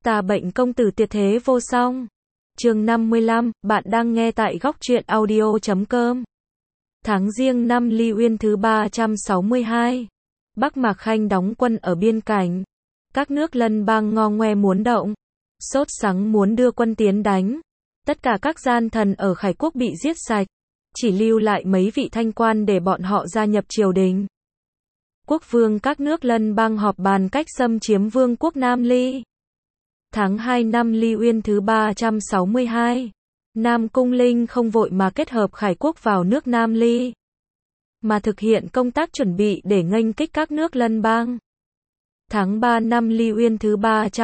Ta bệnh công tử tuyệt thế vô song. Chương 55, bạn đang nghe tại góc truyện audio.com. Tháng Giêng năm Ly Uyên thứ 362. Bắc Mạc Khanh đóng quân ở biên cảnh. Các nước lân bang ngo ngoe muốn động. Sốt sắng muốn đưa quân tiến đánh. Tất cả các gian thần ở Khải Quốc bị giết sạch. Chỉ lưu lại mấy vị thanh quan để bọn họ gia nhập triều đình. Quốc vương các nước lân bang họp bàn cách xâm chiếm vương quốc Nam Ly. Tháng 2 năm Ly Uyên thứ 362. Nam Cung Linh không vội mà kết hợp Khải Quốc vào nước Nam Ly, mà thực hiện công tác chuẩn bị để nghênh kích các nước lân bang. Tháng 3 năm Ly Uyên thứ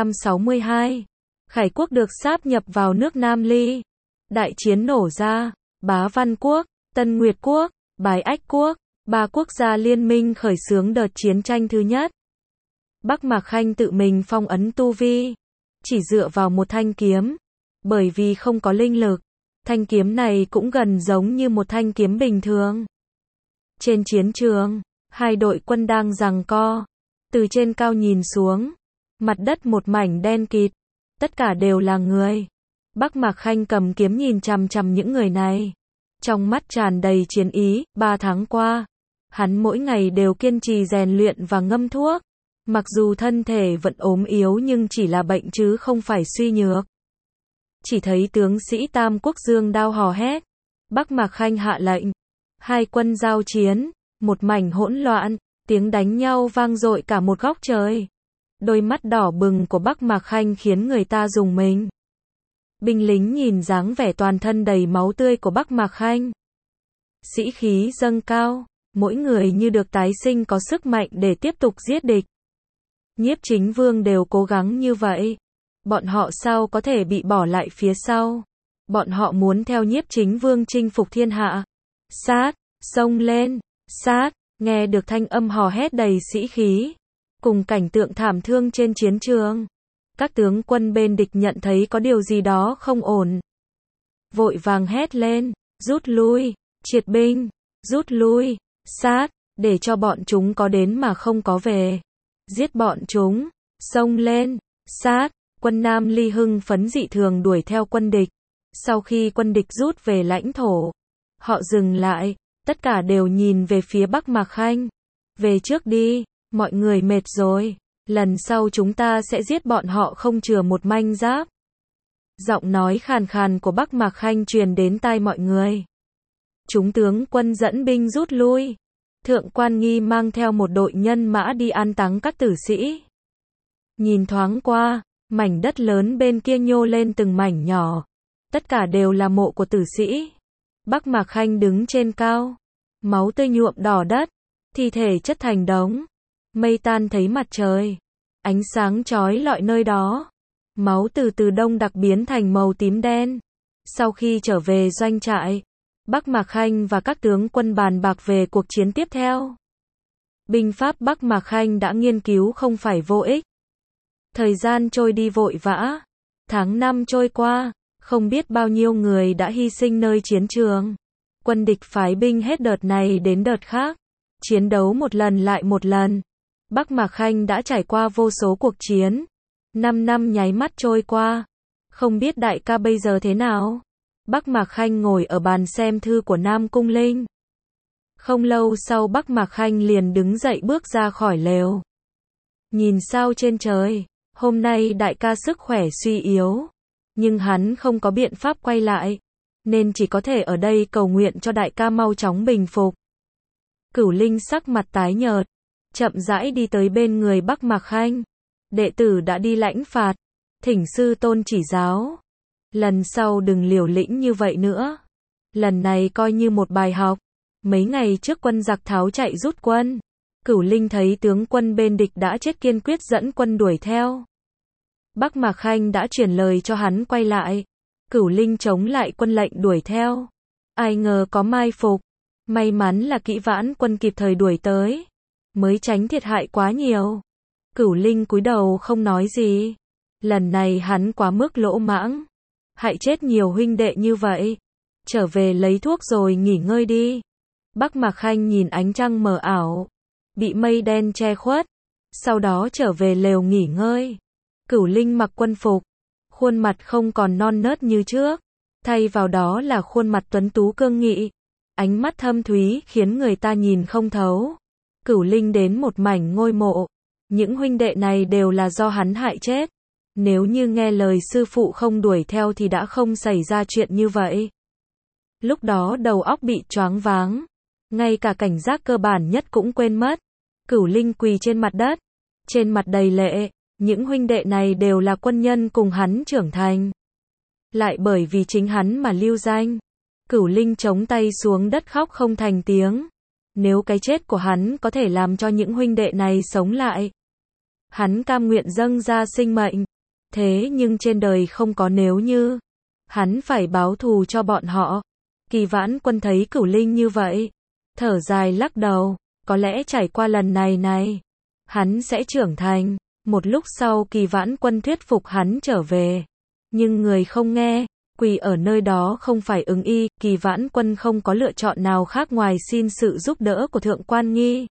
362. Khải Quốc được sáp nhập vào nước Nam Ly. Đại chiến nổ ra. Bá Văn Quốc, Tân Nguyệt Quốc, Bái Ách Quốc, ba quốc gia liên minh khởi xướng đợt chiến tranh thứ nhất. Bắc Mạc Khanh tự mình phong ấn tu vi, chỉ dựa vào một thanh kiếm, bởi vì không có linh lực. Thanh kiếm này cũng gần giống như một thanh kiếm bình thường. Trên chiến trường, hai đội quân đang giằng co. Từ trên cao nhìn xuống, mặt đất một mảnh đen kịt, tất cả đều là người. Bắc Mạc Khanh cầm kiếm nhìn chằm chằm những người này, trong mắt tràn đầy chiến ý. 3 tháng qua, hắn mỗi ngày đều kiên trì rèn luyện và ngâm thuốc. Mặc dù thân thể vẫn ốm yếu nhưng chỉ là bệnh chứ không phải suy nhược. Chỉ thấy tướng sĩ Tam Quốc giương đao hò hét. Bắc Mạc Khanh hạ lệnh. Hai quân giao chiến, một mảnh hỗn loạn, tiếng đánh nhau vang dội cả một góc trời. Đôi mắt đỏ bừng của Bắc Mạc Khanh khiến người ta rùng mình. Binh lính nhìn dáng vẻ toàn thân đầy máu tươi của Bắc Mạc Khanh, sĩ khí dâng cao, mỗi người như được tái sinh có sức mạnh để tiếp tục giết địch. Nhiếp Chính Vương đều cố gắng như vậy, bọn họ sao có thể bị bỏ lại phía sau. Bọn họ muốn theo Nhiếp Chính Vương chinh phục thiên hạ. Sát, xông lên, sát, nghe được thanh âm hò hét đầy sĩ khí, cùng cảnh tượng thảm thương trên chiến trường. Các tướng quân bên địch nhận thấy có điều gì đó không ổn, vội vàng hét lên, rút lui, triệt binh, rút lui, sát, để cho bọn chúng có đến mà không có về. Giết bọn chúng, xông lên, sát, quân Nam Ly hưng phấn dị thường đuổi theo quân địch. Sau khi quân địch rút về lãnh thổ, họ dừng lại, tất cả đều nhìn về phía Bắc Mạc Khanh. Về trước đi, mọi người mệt rồi, lần sau chúng ta sẽ giết bọn họ không chừa một manh giáp. Giọng nói khàn khàn của Bắc Mạc Khanh truyền đến tai mọi người. Chúng tướng quân dẫn binh rút lui. Thượng Quan Nghi mang theo một đội nhân mã đi an táng các tử sĩ. Nhìn thoáng qua, mảnh đất lớn bên kia nhô lên từng mảnh nhỏ. Tất cả đều là mộ của tử sĩ. Bắc Mạc Khanh đứng trên cao. Máu tươi nhuộm đỏ đất. Thi thể chất thành đống. Mây tan thấy mặt trời. Ánh sáng chói lọi nơi đó. Máu từ từ đông đặc biến thành màu tím đen. Sau khi trở về doanh trại, Bắc Mạc Khanh và các tướng quân bàn bạc về cuộc chiến tiếp theo. Binh pháp Bắc Mạc Khanh đã nghiên cứu không phải vô ích. Thời gian trôi đi vội vã. Tháng 5 trôi qua, không biết bao nhiêu người đã hy sinh nơi chiến trường. Quân địch phái binh hết đợt này đến đợt khác. Chiến đấu một lần lại một lần. Bắc Mạc Khanh đã trải qua vô số cuộc chiến. 5 năm nháy mắt trôi qua. Không biết đại ca bây giờ thế nào? Bắc Mạc Khanh ngồi ở bàn xem thư của Nam Cung Linh. Không lâu sau Bắc Mạc Khanh liền đứng dậy bước ra khỏi lều. Nhìn sao trên trời, hôm nay đại ca sức khỏe suy yếu. Nhưng hắn không có biện pháp quay lại, nên chỉ có thể ở đây cầu nguyện cho đại ca mau chóng bình phục. Cửu Linh sắc mặt tái nhợt, chậm rãi đi tới bên người Bắc Mạc Khanh. Đệ tử đã đi lãnh phạt, thỉnh sư tôn chỉ giáo. Lần sau đừng liều lĩnh như vậy nữa. Lần này coi như một bài học. Mấy ngày trước quân giặc tháo chạy rút quân. Cửu Linh thấy tướng quân bên địch đã chết kiên quyết dẫn quân đuổi theo. Bắc Mạc Khanh đã truyền lời cho hắn quay lại. Cửu Linh chống lại quân lệnh đuổi theo. Ai ngờ có mai phục. May mắn là Kỷ Vãn quân kịp thời đuổi tới, mới tránh thiệt hại quá nhiều. Cửu Linh cúi đầu không nói gì. Lần này hắn quá mức lỗ mãng, hại chết nhiều huynh đệ như vậy. Trở về lấy thuốc rồi nghỉ ngơi đi. Bắc Mạc Khanh nhìn ánh trăng mờ ảo, bị mây đen che khuất. Sau đó trở về lều nghỉ ngơi. Cửu Linh mặc quân phục, khuôn mặt không còn non nớt như trước, thay vào đó là khuôn mặt tuấn tú cương nghị, ánh mắt thâm thúy khiến người ta nhìn không thấu. Cửu Linh đến một mảnh ngôi mộ, những huynh đệ này đều là do hắn hại chết. Nếu như nghe lời sư phụ không đuổi theo thì đã không xảy ra chuyện như vậy. Lúc đó đầu óc bị choáng váng, ngay cả cảnh giác cơ bản nhất cũng quên mất. Cửu Linh quỳ trên mặt đất, trên mặt đầy lệ, những huynh đệ này đều là quân nhân cùng hắn trưởng thành. Lại bởi vì chính hắn mà lưu danh. Cửu Linh chống tay xuống đất khóc không thành tiếng. Nếu cái chết của hắn có thể làm cho những huynh đệ này sống lại, hắn cam nguyện dâng ra sinh mệnh. Thế nhưng trên đời không có nếu như. Hắn phải báo thù cho bọn họ. Kỳ Vãn Quân thấy Cửu Linh như vậy, thở dài lắc đầu, có lẽ trải qua lần này, hắn sẽ trưởng thành. Một lúc sau Kỳ Vãn Quân thuyết phục hắn trở về. Nhưng người không nghe, quỳ ở nơi đó không phải ứng y, Kỳ Vãn Quân không có lựa chọn nào khác ngoài xin sự giúp đỡ của Thượng Quan Nghi,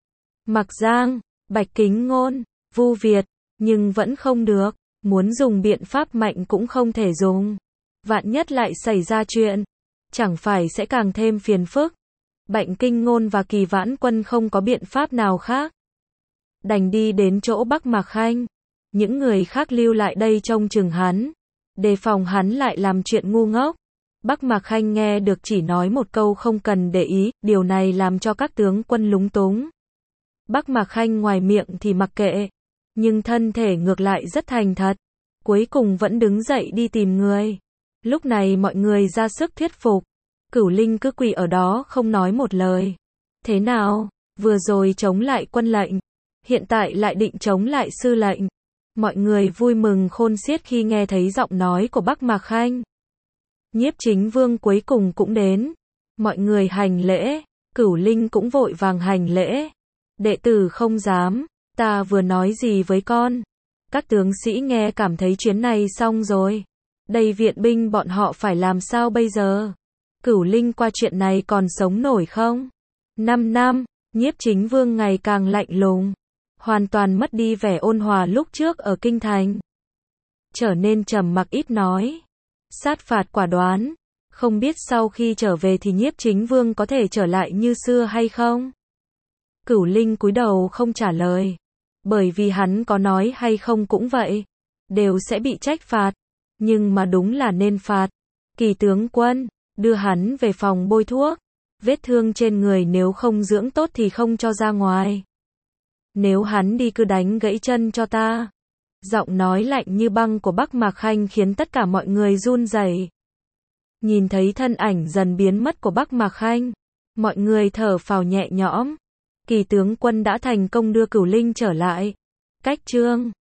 Mặc Giang, Bạch Kính Ngôn, Vu Việt, nhưng vẫn không được, muốn dùng biện pháp mạnh cũng không thể dùng. Vạn nhất lại xảy ra chuyện, chẳng phải sẽ càng thêm phiền phức. Bạch Kính Ngôn và Kỳ Vãn Quân không có biện pháp nào khác, đành đi đến chỗ Bắc Mạc Khanh. Những người khác lưu lại đây trông chừng hắn, đề phòng hắn lại làm chuyện ngu ngốc. Bắc Mạc Khanh nghe được chỉ nói một câu không cần để ý, điều này làm cho các tướng quân lúng túng. Bắc Mạc Khanh ngoài miệng thì mặc kệ, nhưng thân thể ngược lại rất thành thật, cuối cùng vẫn đứng dậy đi tìm người. Lúc này mọi người ra sức thuyết phục, Cửu Linh cứ quỳ ở đó không nói một lời. Thế nào, vừa rồi chống lại quân lệnh, hiện tại lại định chống lại sư lệnh. Mọi người vui mừng khôn xiết khi nghe thấy giọng nói của Bắc Mạc Khanh. Nhiếp Chính Vương cuối cùng cũng đến. Mọi người hành lễ, Cửu Linh cũng vội vàng hành lễ. Đệ tử không dám, ta vừa nói gì với con. Các tướng sĩ nghe cảm thấy chuyến này xong rồi. Đây viện binh bọn họ phải làm sao bây giờ? Cửu Linh qua chuyện này còn sống nổi không? 5 năm, Nhiếp Chính Vương ngày càng lạnh lùng, hoàn toàn mất đi vẻ ôn hòa lúc trước ở kinh thành. Trở nên trầm mặc ít nói, sát phạt quả đoán, không biết sau khi trở về thì Nhiếp Chính Vương có thể trở lại như xưa hay không? Cửu Linh cúi đầu không trả lời, bởi vì hắn có nói hay không cũng vậy, đều sẽ bị trách phạt, nhưng mà đúng là nên phạt. Kỳ tướng quân, đưa hắn về phòng bôi thuốc, vết thương trên người nếu không dưỡng tốt thì không cho ra ngoài. Nếu hắn đi cứ đánh gãy chân cho ta. Giọng nói lạnh như băng của Bắc Mạc Khanh khiến tất cả mọi người run rẩy. Nhìn thấy thân ảnh dần biến mất của Bắc Mạc Khanh, mọi người thở phào nhẹ nhõm. Kỳ tướng quân đã thành công đưa Cửu Linh trở lại. Cách chương